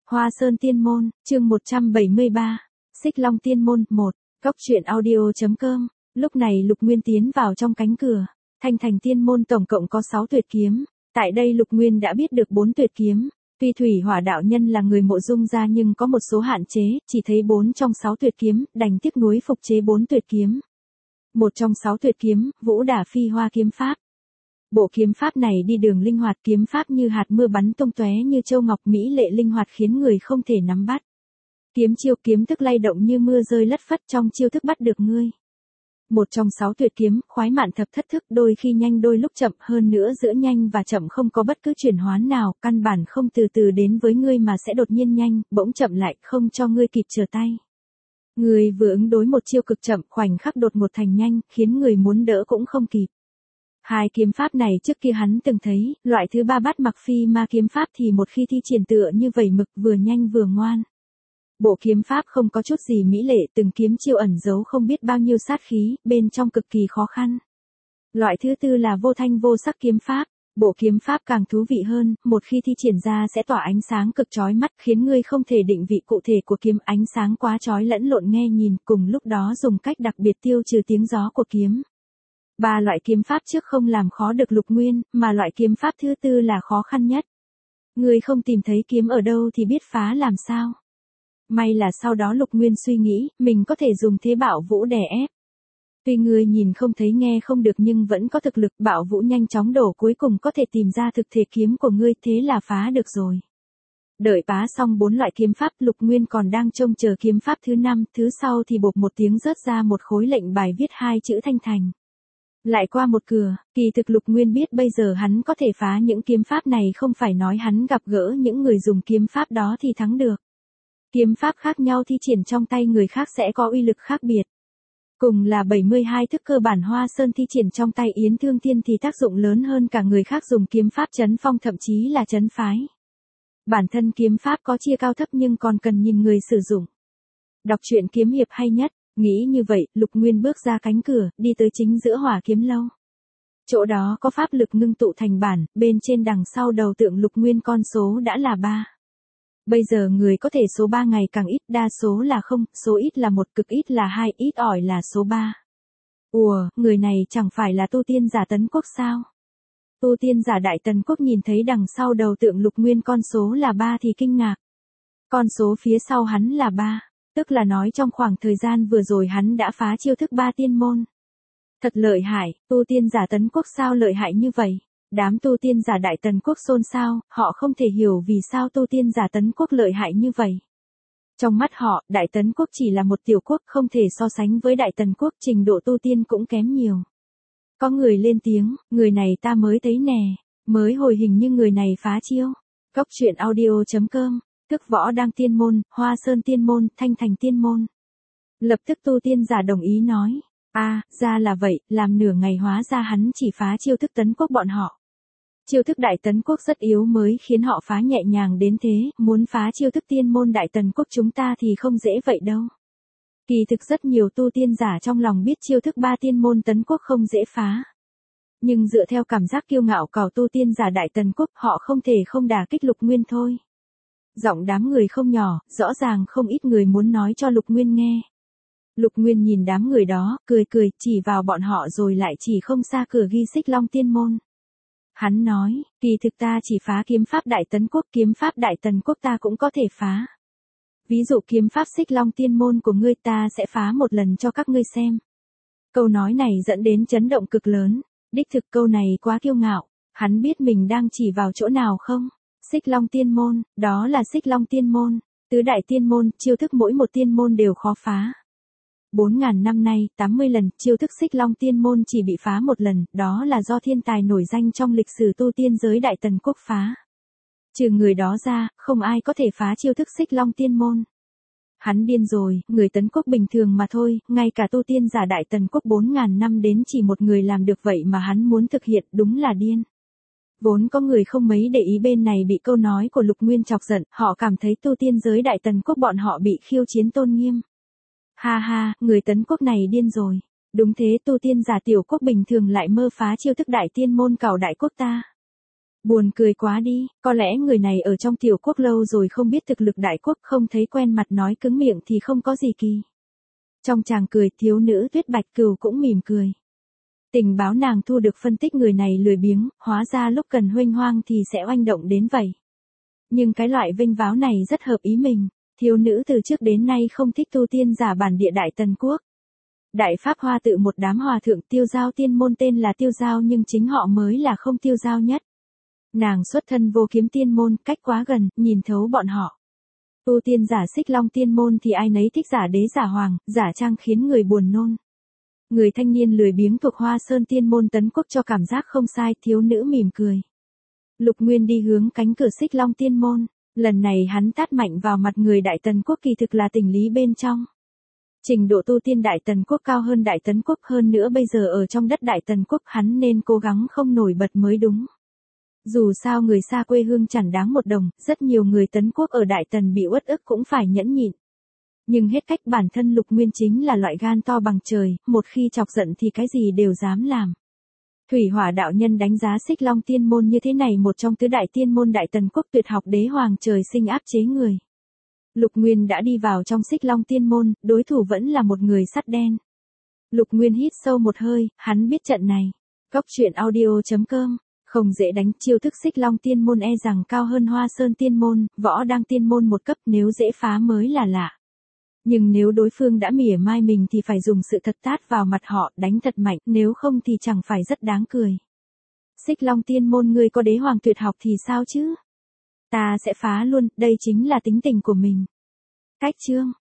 Hoa Sơn Tiên Môn, chương 173, Xích Long Tiên Môn, 1, Góc truyện audio.com. Lúc này Lục Nguyên tiến vào trong cánh cửa. Thanh Thành Tiên Môn tổng cộng có 6 tuyệt kiếm. Tại đây Lục Nguyên đã biết được 4 tuyệt kiếm. Tuy Thủy Hỏa đạo nhân là người Mộ Dung gia nhưng có một số hạn chế, chỉ thấy 4 trong 6 tuyệt kiếm, đành tiếc nuối phục chế 4 tuyệt kiếm. Một trong 6 tuyệt kiếm, Vũ Đả Phi Hoa kiếm pháp. Bộ kiếm pháp này đi đường linh hoạt, kiếm pháp như hạt mưa bắn tung tóe như châu ngọc, mỹ lệ linh hoạt khiến người không thể nắm bắt. Kiếm chiêu kiếm thức lay động như mưa rơi lất phất, trong chiêu thức bắt được ngươi. Một trong 6 tuyệt kiếm, Khoái Mạn Thập Thất Thức, đôi khi nhanh đôi lúc chậm, hơn nữa giữa nhanh và chậm không có bất cứ chuyển hoán nào, căn bản không từ từ đến với ngươi mà sẽ đột nhiên nhanh, bỗng chậm lại, không cho ngươi kịp trở tay. Ngươi vừa ứng đối một chiêu cực chậm, khoảnh khắc đột ngột thành nhanh, khiến người muốn đỡ cũng không kịp. Hai kiếm pháp này trước kia hắn từng thấy, loại thứ ba Bát Mặc Phi Ma kiếm pháp thì một khi thi triển tựa như vẩy mực, vừa nhanh vừa ngoan. Bộ kiếm pháp không có chút gì mỹ lệ, từng kiếm chiêu ẩn giấu không biết bao nhiêu sát khí, bên trong cực kỳ khó khăn. Loại thứ tư là Vô Thanh Vô Sắc kiếm pháp. Bộ kiếm pháp càng thú vị hơn, một khi thi triển ra sẽ tỏa ánh sáng cực chói mắt, khiến ngươi không thể định vị cụ thể của kiếm, ánh sáng quá chói lẫn lộn nghe nhìn, cùng lúc đó dùng cách đặc biệt tiêu trừ tiếng gió của kiếm. Ba loại kiếm pháp trước không làm khó được Lục Nguyên, mà loại kiếm pháp thứ tư là khó khăn nhất. Ngươi không tìm thấy kiếm ở đâu thì biết phá làm sao. May là sau đó Lục Nguyên suy nghĩ, mình có thể dùng thế Bạo Vũ đè ép. Tuy ngươi nhìn không thấy nghe không được nhưng vẫn có thực lực, Bạo Vũ nhanh chóng đổ, cuối cùng có thể tìm ra thực thể kiếm của ngươi, thế là phá được rồi. Đợi phá xong 4 loại kiếm pháp, Lục Nguyên còn đang trông chờ kiếm pháp thứ 5, thứ sau thì bộp một tiếng rớt ra một khối lệnh bài viết 2 chữ Thanh Thành. Lại qua một cửa, kỳ thực Lục Nguyên biết bây giờ hắn có thể phá những kiếm pháp này, không phải nói hắn gặp gỡ những người dùng kiếm pháp đó thì thắng được. Kiếm pháp khác nhau thi triển trong tay người khác sẽ có uy lực khác biệt. Cùng là 72 thức cơ bản Hoa Sơn thi triển trong tay Yến Thương Thiên thì tác dụng lớn hơn cả người khác dùng kiếm pháp trấn phong, thậm chí là trấn phái. Bản thân kiếm pháp có chia cao thấp nhưng còn cần nhìn người sử dụng. Đọc truyện kiếm hiệp hay nhất. Nghĩ như vậy, Lục Nguyên bước ra cánh cửa, đi tới chính giữa Hỏa Kiếm Lâu. Chỗ đó có pháp lực ngưng tụ thành bản, bên trên đằng sau đầu tượng Lục Nguyên con số đã là 3. Bây giờ người có thể số 3 ngày càng ít, đa số là 0, số ít là 1, cực ít là 2, ít ỏi là số 3. Ủa, người này chẳng phải là tu tiên giả Tấn Quốc sao? Tu tiên giả Đại Tần Quốc nhìn thấy đằng sau đầu tượng Lục Nguyên con số là 3 thì kinh ngạc. Con số phía sau hắn là 3. Tức là nói trong khoảng thời gian vừa rồi hắn đã phá chiêu thức 3 tiên môn. Thật lợi hại, tu tiên giả Tấn Quốc sao lợi hại như vậy? Đám tu tiên giả Đại Tần Quốc xôn xao, họ không thể hiểu vì sao tu tiên giả Tấn Quốc lợi hại như vậy. Trong mắt họ, Đại Tấn Quốc chỉ là một tiểu quốc, không thể so sánh với Đại Tần Quốc, trình độ tu tiên cũng kém nhiều. Có người lên tiếng, người này ta mới thấy nè, mới hồi hình như người này phá chiêu. Góc truyện audio.com. Thức Võ Đăng Tiên Môn, Hoa Sơn Tiên Môn, Thanh Thành Tiên Môn. Lập tức tu tiên giả đồng ý nói. Ra là vậy, làm nửa ngày hóa ra hắn chỉ phá chiêu thức Tấn Quốc bọn họ. Chiêu thức Đại Tấn Quốc rất yếu mới khiến họ phá nhẹ nhàng đến thế, muốn phá chiêu thức Tiên Môn Đại Tần Quốc chúng ta thì không dễ vậy đâu. Kỳ thực rất nhiều tu tiên giả trong lòng biết chiêu thức 3 Tiên Môn Tấn Quốc không dễ phá. Nhưng dựa theo cảm giác kiêu ngạo cào tu tiên giả Đại Tần Quốc, họ không thể không đả kích Lục Nguyên thôi. Giọng đám người không nhỏ, rõ ràng không ít người muốn nói cho Lục Nguyên nghe. Lục Nguyên nhìn đám người đó, cười cười, chỉ vào bọn họ rồi lại chỉ không xa cửa ghi Xích Long Tiên Môn. Hắn nói, kỳ thực ta chỉ phá kiếm pháp Đại Tấn Quốc, kiếm pháp Đại Tần Quốc ta cũng có thể phá. Ví dụ kiếm pháp Xích Long Tiên Môn của ngươi ta sẽ phá một lần cho các ngươi xem. Câu nói này dẫn đến chấn động cực lớn, đích thực câu này quá kiêu ngạo, hắn biết mình đang chỉ vào chỗ nào không? Xích Long Tiên Môn, đó là Xích Long Tiên Môn, tứ đại tiên môn, chiêu thức mỗi một tiên môn đều khó phá. 4.000 năm nay, 80 lần, chiêu thức Xích Long Tiên Môn chỉ bị phá một lần, đó là do thiên tài nổi danh trong lịch sử tu tiên giới Đại Tần Quốc phá. Trừ người đó ra, không ai có thể phá chiêu thức Xích Long Tiên Môn. Hắn điên rồi, người Tấn Quốc bình thường mà thôi, ngay cả tu tiên giả Đại Tần Quốc 4.000 năm đến chỉ một người làm được vậy mà hắn muốn thực hiện, đúng là điên. Vốn có người không mấy để ý bên này bị câu nói của Lục Nguyên chọc giận, họ cảm thấy tu tiên giới Đại Tần Quốc bọn họ bị khiêu chiến tôn nghiêm. Ha ha, người Tấn Quốc này điên rồi. Đúng thế, tu tiên giả tiểu quốc bình thường lại mơ phá chiêu thức Đại Tiên Môn cào đại quốc ta. Buồn cười quá đi, có lẽ người này ở trong tiểu quốc lâu rồi không biết thực lực đại quốc, không thấy quen mặt nói cứng miệng thì không có gì kỳ. Trong chàng cười, thiếu nữ Tuyết Bạch Cừu cũng mỉm cười. Tình báo nàng thu được phân tích người này lười biếng, hóa ra lúc cần huênh hoang thì sẽ oanh động đến vậy. Nhưng cái loại vinh váo này rất hợp ý mình, thiếu nữ từ trước đến nay không thích tu tiên giả bản địa Đại Tần Quốc. Đại Pháp Hoa tự một đám hòa thượng tiêu giao tiên môn tên là tiêu giao nhưng chính họ mới là không tiêu giao nhất. Nàng xuất thân vô kiếm tiên môn, cách quá gần, nhìn thấu bọn họ. Tu tiên giả Xích Long tiên môn thì ai nấy thích giả đế giả hoàng, giả trang khiến người buồn nôn. Người thanh niên lười biếng thuộc Hoa Sơn tiên môn Tấn Quốc cho cảm giác không sai, thiếu nữ mỉm cười. Lục Nguyên đi hướng cánh cửa Xích Long tiên môn, lần này hắn tát mạnh vào mặt người Đại Tần Quốc, kỳ thực là tình lý bên trong. Trình độ tu tiên Đại Tần Quốc cao hơn Đại Tấn Quốc, hơn nữa bây giờ ở trong đất Đại Tần Quốc hắn nên cố gắng không nổi bật mới đúng. Dù sao người xa quê hương chẳng đáng một đồng, rất nhiều người Tấn Quốc ở Đại Tần bị uất ức cũng phải nhẫn nhịn. Nhưng hết cách, bản thân Lục Nguyên chính là loại gan to bằng trời, một khi chọc giận thì cái gì đều dám làm. Thủy Hỏa đạo nhân đánh giá Xích Long tiên môn như thế này, một trong tứ đại tiên môn Đại Tần Quốc, tuyệt học đế hoàng trời sinh áp chế người. Lục Nguyên đã đi vào trong Xích Long tiên môn, đối thủ vẫn là một người sắt đen. Lục Nguyên hít sâu một hơi, hắn biết trận này. Góc truyện audio.com, không dễ đánh, chiêu thức Xích Long tiên môn e rằng cao hơn Hoa Sơn tiên môn, Võ Đăng tiên môn một cấp, nếu dễ phá mới là lạ. Nhưng nếu đối phương đã mỉa mai mình thì phải dùng sự thật tát vào mặt họ, đánh thật mạnh, nếu không thì chẳng phải rất đáng cười. Xích Long tiên môn, ngươi có đế hoàng tuyệt học thì sao chứ? Ta sẽ phá luôn, đây chính là tính tình của mình. Cách chương